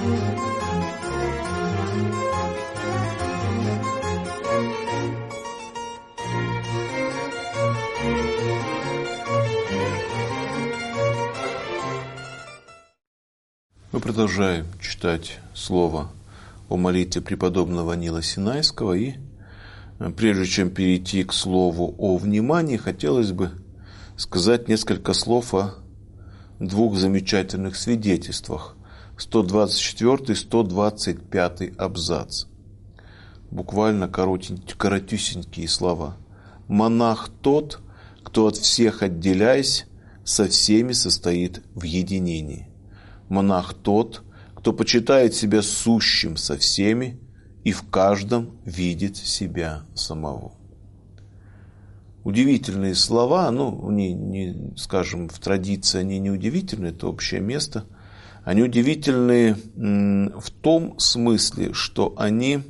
Мы продолжаем читать слово о молитве преподобного Нила Синайского. И прежде чем перейти к слову о внимании, хотелось бы сказать несколько слов о двух замечательных свидетельствах. 124 и 125 абзац. Буквально коротюсенькие слова. «Монах тот, кто от всех отделяясь, со всеми состоит в единении. Монах тот, кто почитает себя сущим со всеми и в каждом видит себя самого». Удивительные слова, скажем, в традиции они не удивительны, это общее место. Они удивительны в том смысле, что они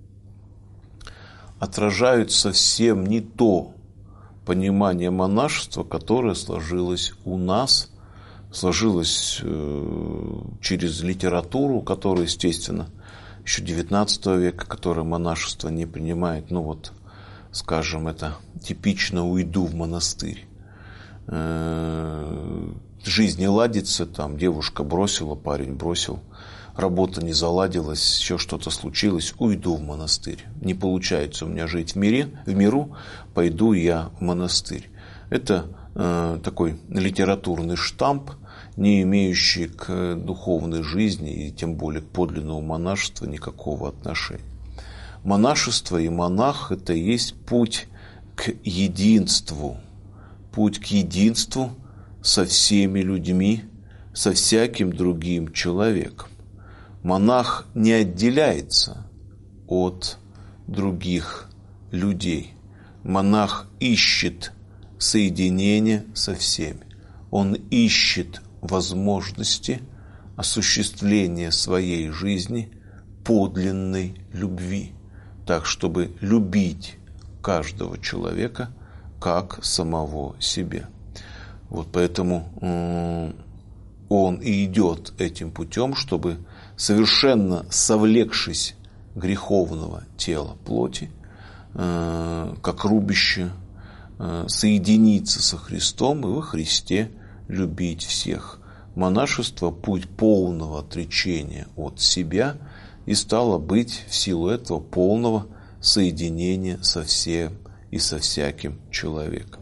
отражают совсем не то понимание монашества, которое сложилось у нас, сложилось через литературу, которая, естественно, еще XIX века, которая монашество не принимает. Скажем, это типично «уйду в монастырь». Жизнь не ладится, там девушка бросила, парень бросил, работа не заладилась, еще что-то случилось, уйду в монастырь. Не получается у меня жить в миру, пойду я в монастырь. Это такой литературный штамп, не имеющий к духовной жизни и тем более к подлинному монашеству никакого отношения. Монашество и монах – это и есть путь к единству со всеми людьми, со всяким другим человеком. Монах не отделяется от других людей. Монах ищет соединение со всеми. Он ищет возможности осуществления своей жизни подлинной любви, так, чтобы любить каждого человека как самого себя. Поэтому он и идет этим путем, чтобы, совершенно совлекшись греховного тела плоти, как рубище, соединиться со Христом и во Христе любить всех. Монашество – путь полного отречения от себя и стало быть в силу этого полного соединения со всем и со всяким человеком.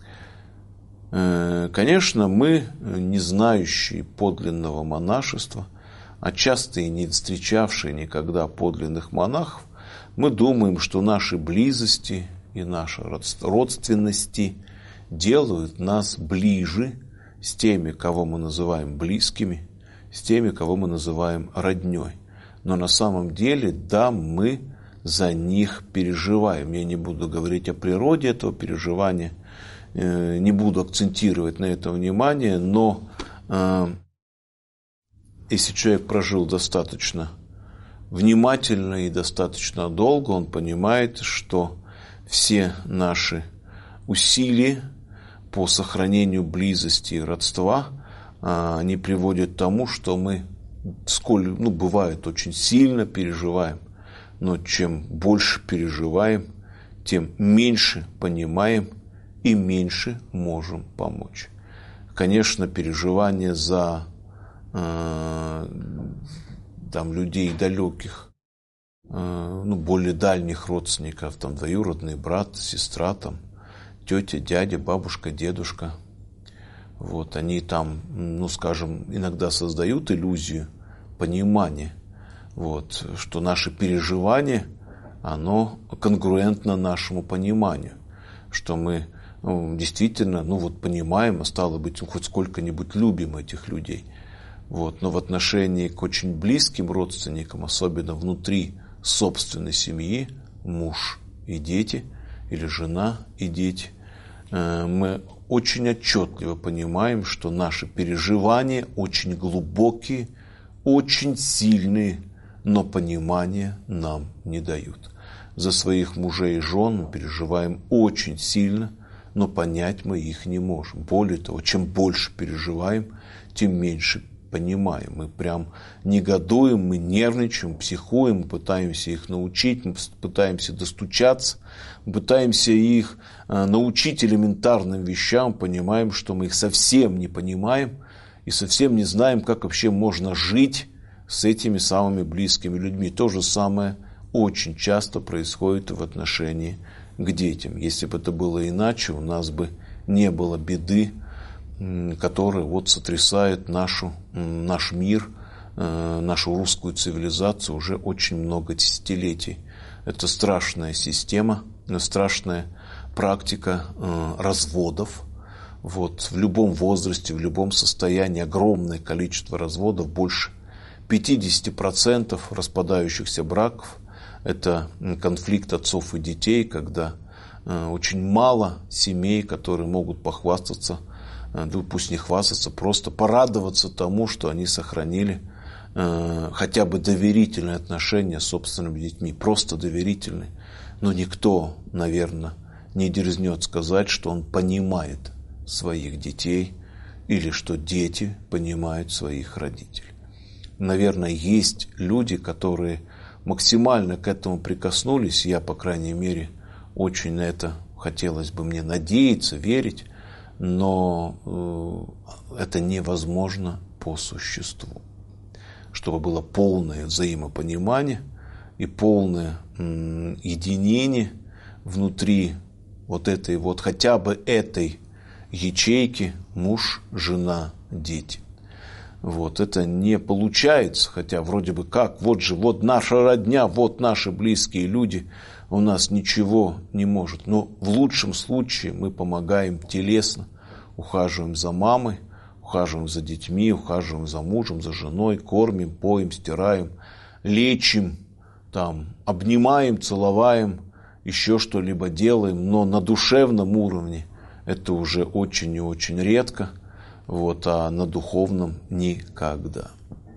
Конечно, мы, не знающие подлинного монашества, а часто и не встречавшие никогда подлинных монахов, мы думаем, что наши близости и наши родственности делают нас ближе с теми, кого мы называем близкими, с теми, кого мы называем роднёй. Но на самом деле, да, мы за них переживаем. Я не буду говорить о природе этого переживания, не буду акцентировать на это внимание, но если человек прожил достаточно внимательно и достаточно долго, он понимает, что все наши усилия по сохранению близости и родства, они приводят к тому, что мы, бывает, очень сильно переживаем, но чем больше переживаем, тем меньше понимаем и меньше можем помочь. Конечно, переживания за людей далеких, более дальних родственников, двоюродный брат, сестра, тетя, дядя, бабушка, дедушка. Они иногда создают иллюзию понимания, что наше переживание, оно конгруентно нашему пониманию, что мы действительно, понимаем, а стало быть, хоть сколько-нибудь любим этих людей. Но в отношении к очень близким родственникам, особенно внутри собственной семьи, муж и дети, или жена и дети, мы очень отчетливо понимаем, что наши переживания очень глубокие, очень сильные, но понимания нам не дают. За своих мужей и жен мы переживаем очень сильно, но понять мы их не можем. Более того, чем больше переживаем, тем меньше понимаем. Мы прям негодуем, мы нервничаем, психуем, мы пытаемся их научить, мы пытаемся достучаться, мы пытаемся их научить элементарным вещам, понимаем, что мы их совсем не понимаем и совсем не знаем, как вообще можно жить с этими самыми близкими людьми. То же самое очень часто происходит в отношении к детям. Если бы это было иначе, у нас бы не было беды, которая вот сотрясает наш мир, нашу русскую цивилизацию уже очень много десятилетий. Это страшная система, страшная практика разводов. Вот, в любом возрасте, в любом состоянии огромное количество разводов, больше 50% распадающихся браков – это конфликт отцов и детей, когда очень мало семей, которые могут похвастаться, да пусть не хвастаться, просто порадоваться тому, что они сохранили хотя бы доверительные отношения с собственными детьми, просто доверительные. Но никто, наверное, не дерзнет сказать, что он понимает своих детей или что дети понимают своих родителей. Наверное, есть люди, которые максимально к этому прикоснулись, я, по крайней мере, очень на это хотелось бы мне надеяться, верить, но это невозможно по существу. Чтобы было полное взаимопонимание и полное единение внутри вот этой вот, хотя бы этой ячейки муж, жена, дети. Вот, это не получается, хотя вроде бы как, вот наша родня, вот наши близкие люди, у нас ничего не может. Но в лучшем случае мы помогаем телесно, ухаживаем за мамой, ухаживаем за детьми, ухаживаем за мужем, за женой, кормим, поем, стираем, лечим, там, обнимаем, целоваем, еще что-либо делаем, но на душевном уровне это уже очень и очень редко. Вот, а на духовном никогда.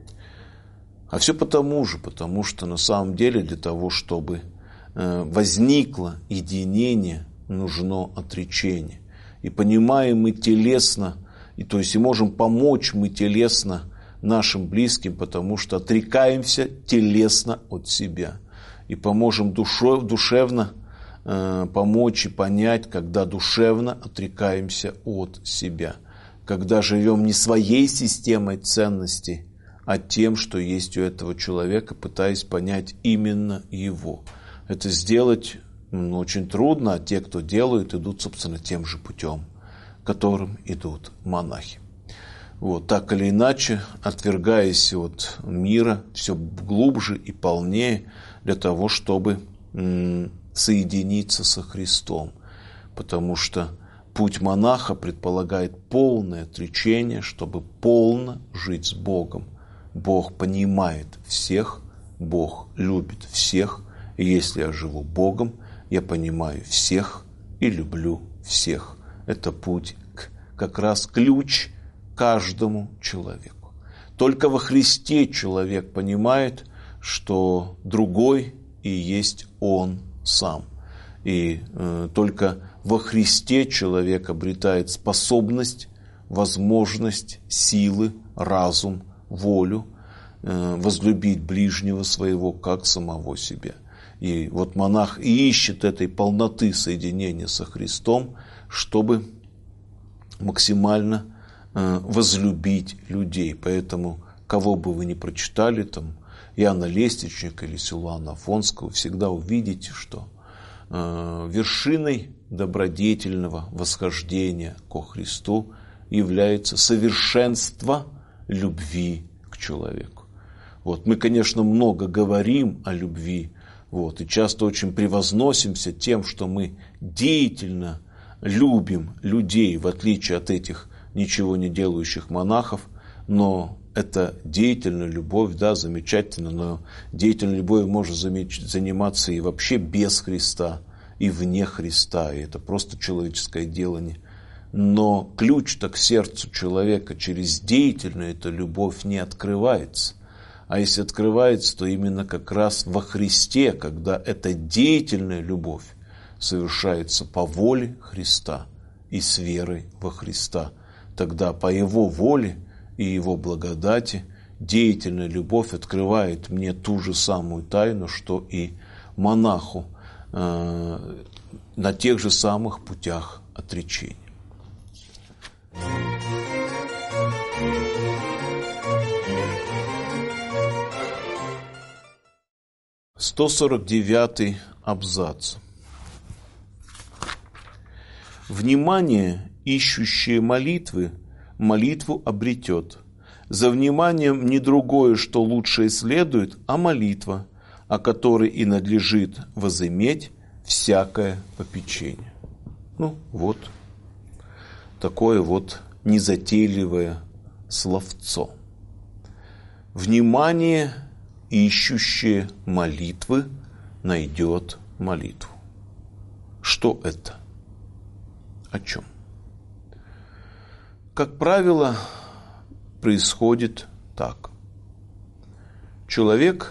А все потому что на самом деле для того, чтобы возникло единение, нужно отречение. И понимаем мы телесно, то есть и можем помочь мы телесно нашим близким, потому что отрекаемся телесно от себя. И поможем душевно помочь и понять, когда душевно отрекаемся от себя. Когда живем не своей системой ценностей, а тем, что есть у этого человека, пытаясь понять именно его. Это сделать очень трудно, а те, кто делают, идут, собственно, тем же путем, которым идут монахи. Вот, так или иначе, отвергаясь от мира все глубже и полнее для того, чтобы соединиться со Христом. Потому что путь монаха предполагает полное отречение, чтобы полно жить с Богом. Бог понимает всех, Бог любит всех. И если я живу Богом, я понимаю всех и люблю всех. Это путь, как раз ключ каждому человеку. Только во Христе человек понимает, что другой и есть он сам. И только во Христе человек обретает способность, возможность, силы, разум, волю возлюбить ближнего своего, как самого себя. И вот монах и ищет этой полноты соединения со Христом, чтобы максимально возлюбить людей. Поэтому, кого бы вы ни прочитали, там, Иоанна Лестничника или Силуана Афонского, всегда увидите, что вершиной добродетельного восхождения ко Христу является совершенство любви к человеку. Вот. Мы, конечно, много говорим о любви, вот, и часто очень превозносимся тем, что мы деятельно любим людей, в отличие от этих ничего не делающих монахов, но это деятельная любовь, да, замечательно, но деятельной любовью можно заниматься и вообще без Христа, и вне Христа, и это просто человеческое делание. Но ключ-то к сердцу человека через деятельную эту любовь не открывается. А если открывается, то именно как раз во Христе, когда эта деятельная любовь совершается по воле Христа и с верой во Христа. Тогда по Его воле и Его благодати, деятельная любовь открывает мне ту же самую тайну, что и монаху на тех же самых путях отречения. «149-й абзац. Внимание, ищущее молитвы, молитву обретет. За вниманием не другое, что лучшее следует, а молитва, о которой и надлежит возыметь всякое попечение». Вот такое вот незатейливое словцо. Внимание, ищущее молитвы, найдет молитву. Что это? О чем? Как правило, происходит так. Человек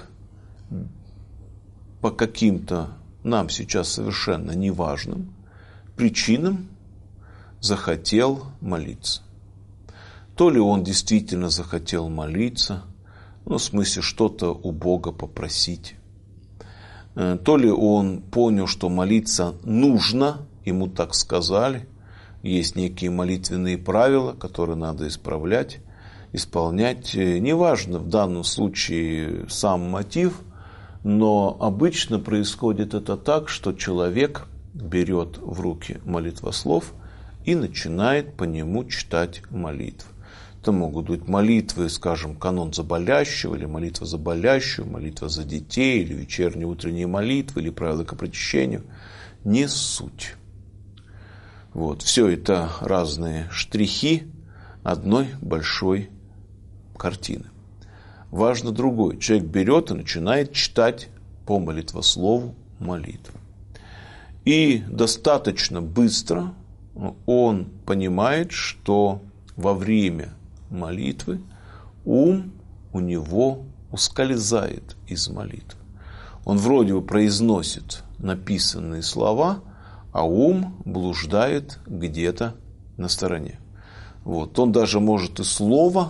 по каким-то нам сейчас совершенно неважным причинам захотел молиться. То ли он действительно захотел молиться, в смысле что-то у Бога попросить, то ли он понял, что молиться нужно, ему так сказали, есть некие молитвенные правила, которые надо исправлять, исполнять. Неважно в данном случае сам мотив, но обычно происходит это так, что человек берет в руки молитвослов и начинает по нему читать молитвы. Это могут быть молитвы, скажем, канон за болящего, или молитва за болящую, молитва за детей, или вечерние утренние молитвы, или правила к причащению. Не суть. Все это разные штрихи одной большой картины. Важно другое. Человек берет и начинает читать по молитвослову молитву. И достаточно быстро он понимает, что во время молитвы ум у него ускользает из молитвы. Он вроде бы произносит написанные слова, а ум блуждает где-то на стороне. Он даже может и слова,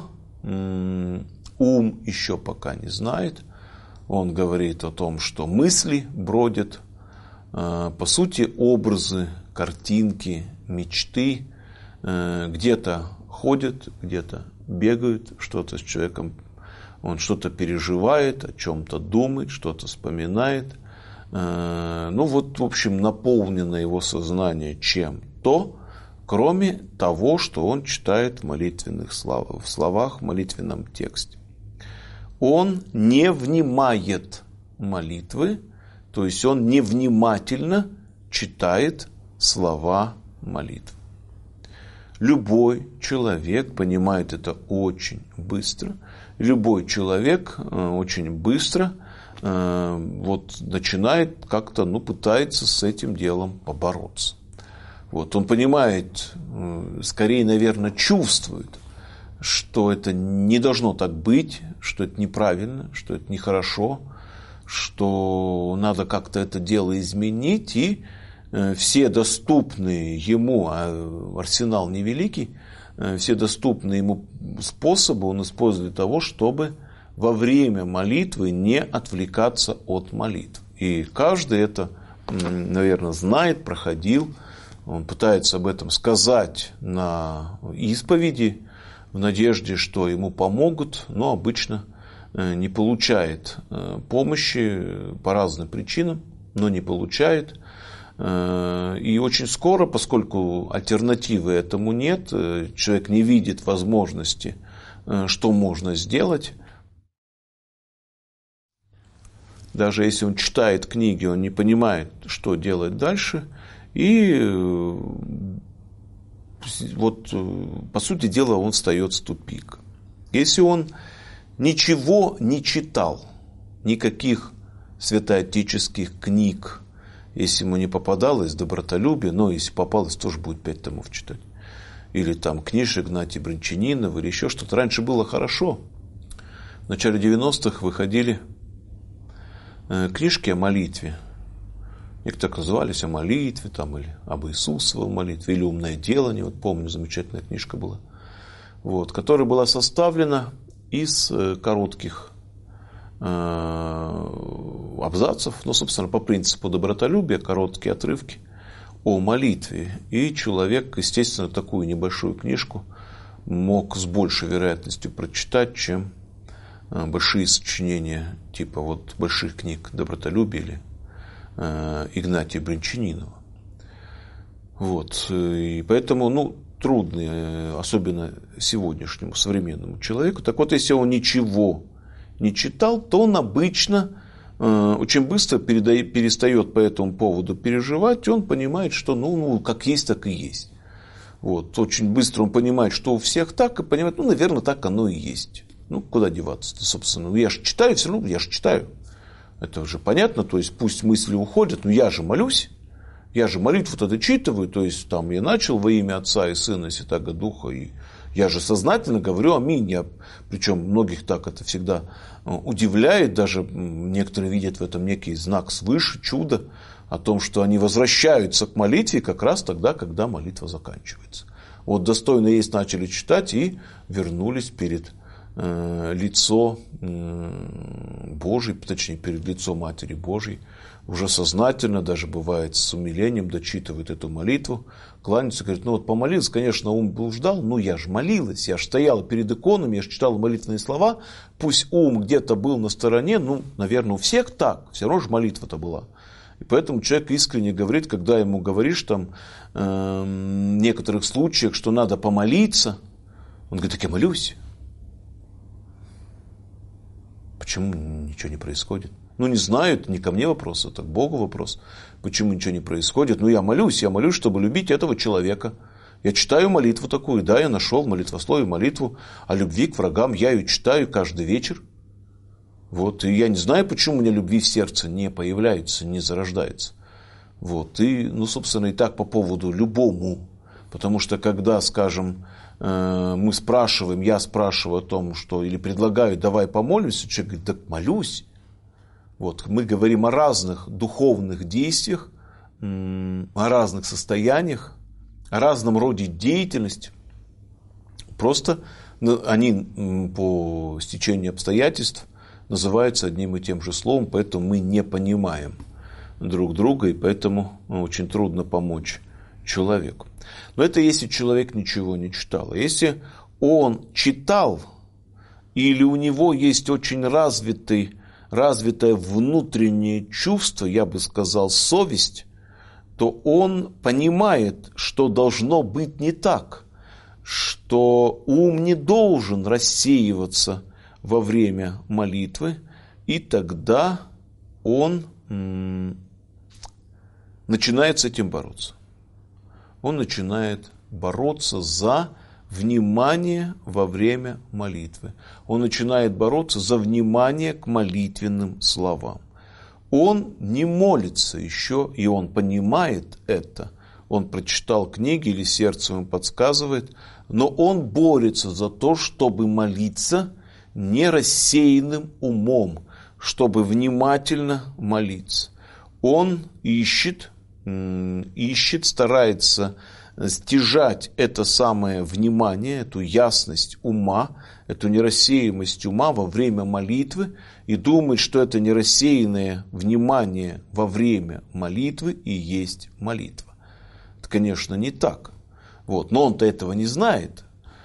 ум еще пока не знает. Он говорит о том, что мысли бродят, по сути, образы, картинки, мечты где-то ходят, где-то бегают, что-то с человеком, он что-то переживает, о чем-то думает, что-то вспоминает. В общем, наполнено его сознание чем-то, кроме того, что он читает в молитвенных словах, в словах в молитвенном тексте. Он не внимает молитвы, то есть он невнимательно читает слова молитвы. Любой человек понимает это очень быстро. Любой человек очень быстро начинает как-то, пытается с этим делом побороться. Он понимает, скорее, наверное, чувствует, что это не должно так быть, что это неправильно, что это нехорошо, что надо как-то это дело изменить, и все доступные ему, а арсенал невеликий, все доступные ему способы он использует для того, чтобы во время молитвы не отвлекаться от молитв. И каждый это, наверное, знает, проходил, он пытается об этом сказать на исповеди, в надежде, что ему помогут, но обычно не получает помощи по разным причинам, но не получает. И очень скоро, поскольку альтернативы этому нет, человек не видит возможности, что можно сделать. Даже если он читает книги, он не понимает, что делать дальше. И по сути дела, он встает в тупик. Если он ничего не читал, никаких святоотеческих книг, если ему не попадалось добротолюбие, но если попалось, тоже будет 5 томов читать. Или там книжек Игнатия Брянчанинова, или еще что-то. Раньше было хорошо. В начале 90-х выходили книжки о молитве. Их так назывались, о молитве, или об Иисусовой молитве, или «Умное делание». Помню, замечательная книжка была. вот, которая была составлена из коротких абзацев, ну, собственно, по принципу добротолюбия, короткие отрывки о молитве. И человек, естественно, такую небольшую книжку мог с большей вероятностью прочитать, чем большие сочинения типа вот больших книг добротолюбия или Игнатия Брянчанинова. Вот. И поэтому, ну, трудно, особенно сегодняшнему современному человеку. Так вот, если он ничего не читал, то он обычно очень быстро перестает по этому поводу переживать. Он понимает, что ну как есть, так и есть. Вот. Очень быстро он понимает, что у всех так, и понимает, ну, наверное, так оно и есть. Ну, куда деваться-то, собственно. Ну, я же читаю, все равно я же читаю. Это уже понятно, то есть пусть мысли уходят, но я же молюсь. Я же молитву-то дочитываю, то есть там я начал во имя Отца и Сына и Святаго Духа, и я же сознательно говорю аминь. Причем многих так это всегда удивляет, даже некоторые видят в этом некий знак свыше, чудо, о том, что они возвращаются к молитве как раз тогда, когда молитва заканчивается. Вот достойно есть начали читать и вернулись перед лицо Божие, точнее перед лицом Матери Божией, уже сознательно, даже бывает с умилением дочитывает эту молитву, кланяется, говорит, ну вот помолился, конечно, ум блуждал, но я же молилась, я же стояла перед иконами, я же читала молитвенные слова, пусть ум где-то был на стороне, ну, наверное, у всех так, все равно же молитва-то была. И поэтому человек искренне говорит, когда ему говоришь там в некоторых случаях, что надо помолиться, он говорит, так я молюсь. Почему ничего не происходит? Ну, не знаю, это не ко мне вопрос, это к Богу вопрос. Почему ничего не происходит? Ну, я молюсь, чтобы любить этого человека. Я читаю молитву такую, да, я нашел в молитвословии молитву о любви к врагам, я ее читаю каждый вечер. Вот, и я не знаю, почему у меня любви в сердце не появляется, не зарождается. Вот, и, ну, собственно, и так по поводу любому. Потому что, когда, скажем, мы спрашиваем, я спрашиваю о том, что, или предлагаю, давай помолимся, человек говорит, так молюсь. Вот, мы говорим о разных духовных действиях, о разных состояниях, о разном роде деятельности. Просто они по стечению обстоятельств называются одним и тем же словом, поэтому мы не понимаем друг друга, и поэтому очень трудно помочь человеку. Но это если человек ничего не читал. Если он читал, или у него есть очень развитое внутреннее чувство, я бы сказал, совесть, то он понимает, что должно быть не так, что ум не должен рассеиваться во время молитвы, и тогда он начинает с этим бороться. Он начинает бороться за внимание во время молитвы. Он начинает бороться за внимание к молитвенным словам. Он не молится еще, и он понимает это. Он прочитал книги или сердце ему подсказывает, но он борется за то, чтобы молиться не рассеянным умом, чтобы внимательно молиться. Он ищет, старается стяжать это самое внимание, эту ясность ума, эту нерассеянность ума во время молитвы и думает, что это нерассеянное внимание во время молитвы и есть молитва. Это, конечно, не так. Вот. Но он-то этого не знает.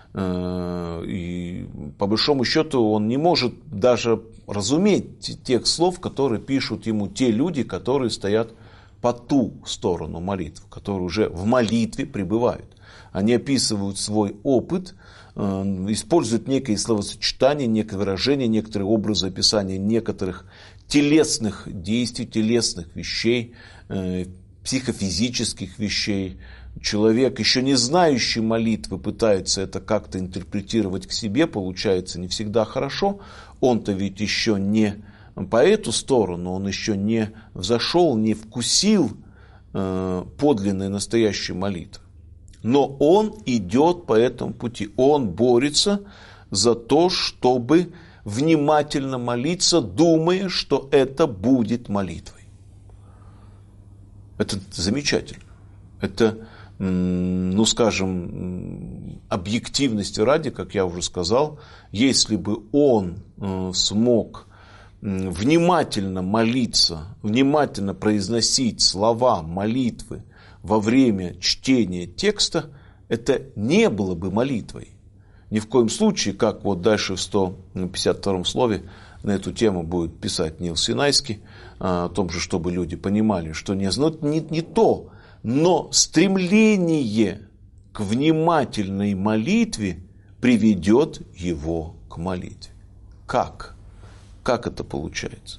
И по большому счету он не может даже разуметь тех слов, которые пишут ему те люди, которые стоят по ту сторону молитвы, которые уже в молитве пребывают. Они описывают свой опыт, используют некие словосочетания, некое выражение, некоторые образы описания некоторых телесных действий, телесных вещей, психофизических вещей. Человек, еще не знающий молитвы, пытается это как-то интерпретировать к себе, получается не всегда хорошо. Он-то ведь еще не по эту сторону, он еще не взошел, не вкусил подлинной настоящей молитвы. Но он идет по этому пути, он борется за то, чтобы внимательно молиться, думая, что это будет молитвой. Это замечательно. Это ну, скажем, объективности ради, как я уже сказал, если бы он смог внимательно молиться, внимательно произносить слова молитвы во время чтения текста, это не было бы молитвой. Ни в коем случае, как вот дальше в 152 слове на эту тему будет писать Нил Синайский, о том же, чтобы люди понимали, что не то, но стремление к внимательной молитве приведет его к молитве. Как? Как это получается?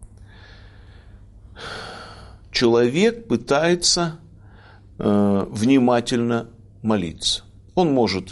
Человек пытается внимательно молиться. Он может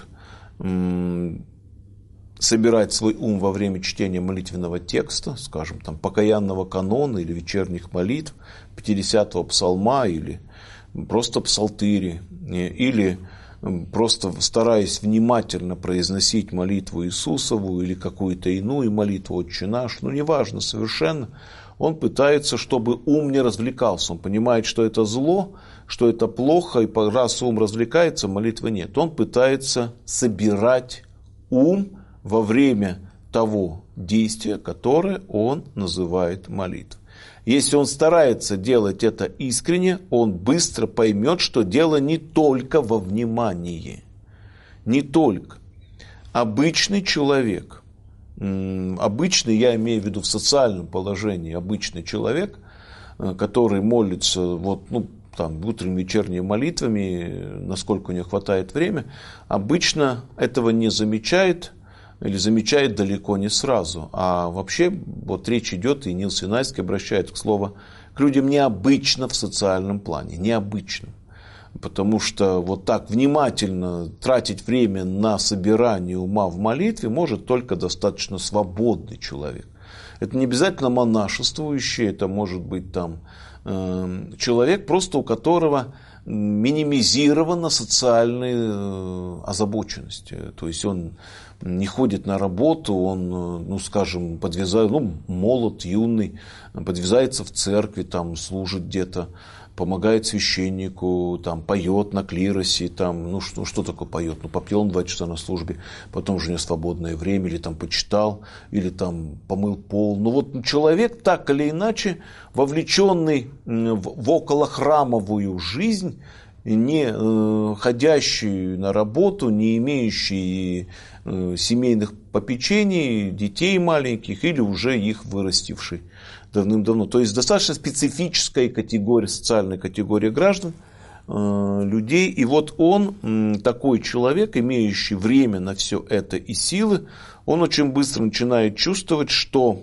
собирать свой ум во время чтения молитвенного текста, скажем, там, покаянного канона или вечерних молитв, 50-го псалма или просто псалтыри, или просто стараясь внимательно произносить молитву Иисусову или какую-то иную молитву «Отче наш», ну, неважно совершенно, он пытается, чтобы ум не развлекался. Он понимает, что это зло, что это плохо, и раз ум развлекается, молитвы нет. Он пытается собирать ум во время того действия, которое он называет молитвой. Если он старается делать это искренне, он быстро поймет, что дело не только во внимании. Не только. Обычный человек, обычный, я имею в виду в социальном положении, обычный человек, который молится утренними, вечерними молитвами, насколько у него хватает времени, обычно этого не замечает, или замечает далеко не сразу. А вообще вот речь идет, и Нил Синайский обращает к слову, к людям необычно в социальном плане, необычно. Потому что вот так внимательно тратить время на собирание ума в молитве может только достаточно свободный человек. Это не обязательно монашествующий, это может быть там человек, просто у которого минимизирована социальная озабоченность. То есть он не ходит на работу, он, молод, юный, подвязается в церкви, там, служит где-то, помогает священнику, там, поет на клиросе, там, что такое поет? Попел он 2 часа на службе, потом уже у него свободное время, или там почитал, или там помыл пол. Человек так или иначе вовлеченный в околохрамовую жизнь, не ходящий на работу, не имеющий семейных попечений, детей маленьких или уже их вырастивший давным-давно. То есть достаточно специфическая категория, социальная категория граждан, людей. И вот он, такой человек, имеющий время на все это и силы, он очень быстро начинает чувствовать, что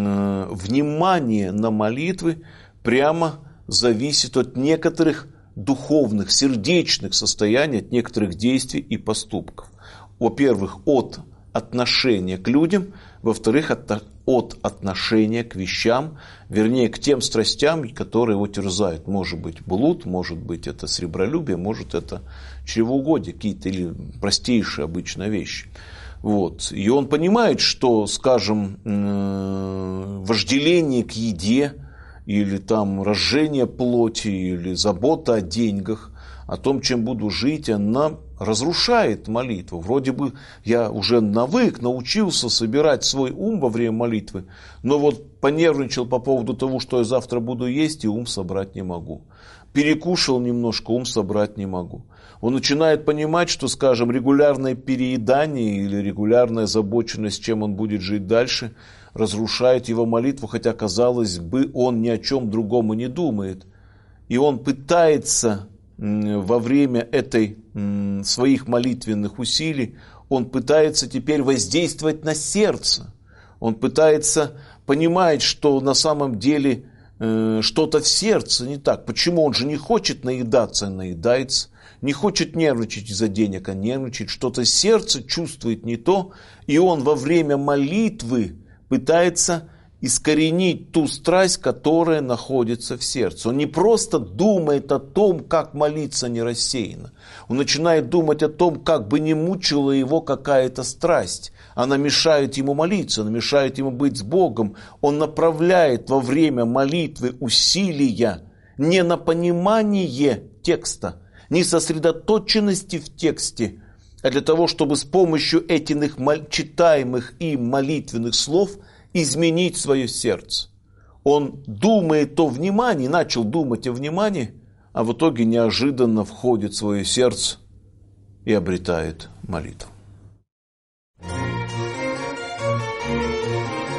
внимание на молитвы прямо зависит от некоторых духовных, сердечных состояний, от некоторых действий и поступков. Во-первых, от отношения к людям, во-вторых, от отношения к вещам, вернее, к тем страстям, которые его терзают. Может быть блуд, может быть это сребролюбие, может это чревоугодие, какие-то или простейшие обычно вещи. Вот. И он понимает, что, скажем, вожделение к еде, или там разжение плоти, или забота о деньгах, о том, чем буду жить, она разрушает молитву. Вроде бы я уже научился собирать свой ум во время молитвы, но вот понервничал по поводу того, что я завтра буду есть, и ум собрать не могу. Перекушал немножко, ум собрать не могу. Он начинает понимать, что, скажем, регулярное переедание или регулярная озабоченность, чем он будет жить дальше, разрушает его молитву, хотя, казалось бы, он ни о чем другом и не думает. И он пытается во время своих молитвенных усилий, он пытается теперь воздействовать на сердце. Он пытается понимать, что на самом деле что-то в сердце не так. Почему? Он же не хочет наедаться, наедается. Не хочет нервничать из-за денег, а нервничает. Что-то сердце чувствует не то. И он во время молитвы пытается искоренить ту страсть, которая находится в сердце. Он не просто думает о том, как молиться не рассеянно. Он начинает думать о том, как бы не мучила его какая-то страсть. Она мешает ему молиться, она мешает ему быть с Богом. Он направляет во время молитвы усилия не на понимание текста, не сосредоточенности в тексте, а для того, чтобы с помощью этих читаемых им молитвенных слов изменить свое сердце. Он думает о внимании, начал думать о внимании, а в итоге неожиданно входит в свое сердце и обретает молитву.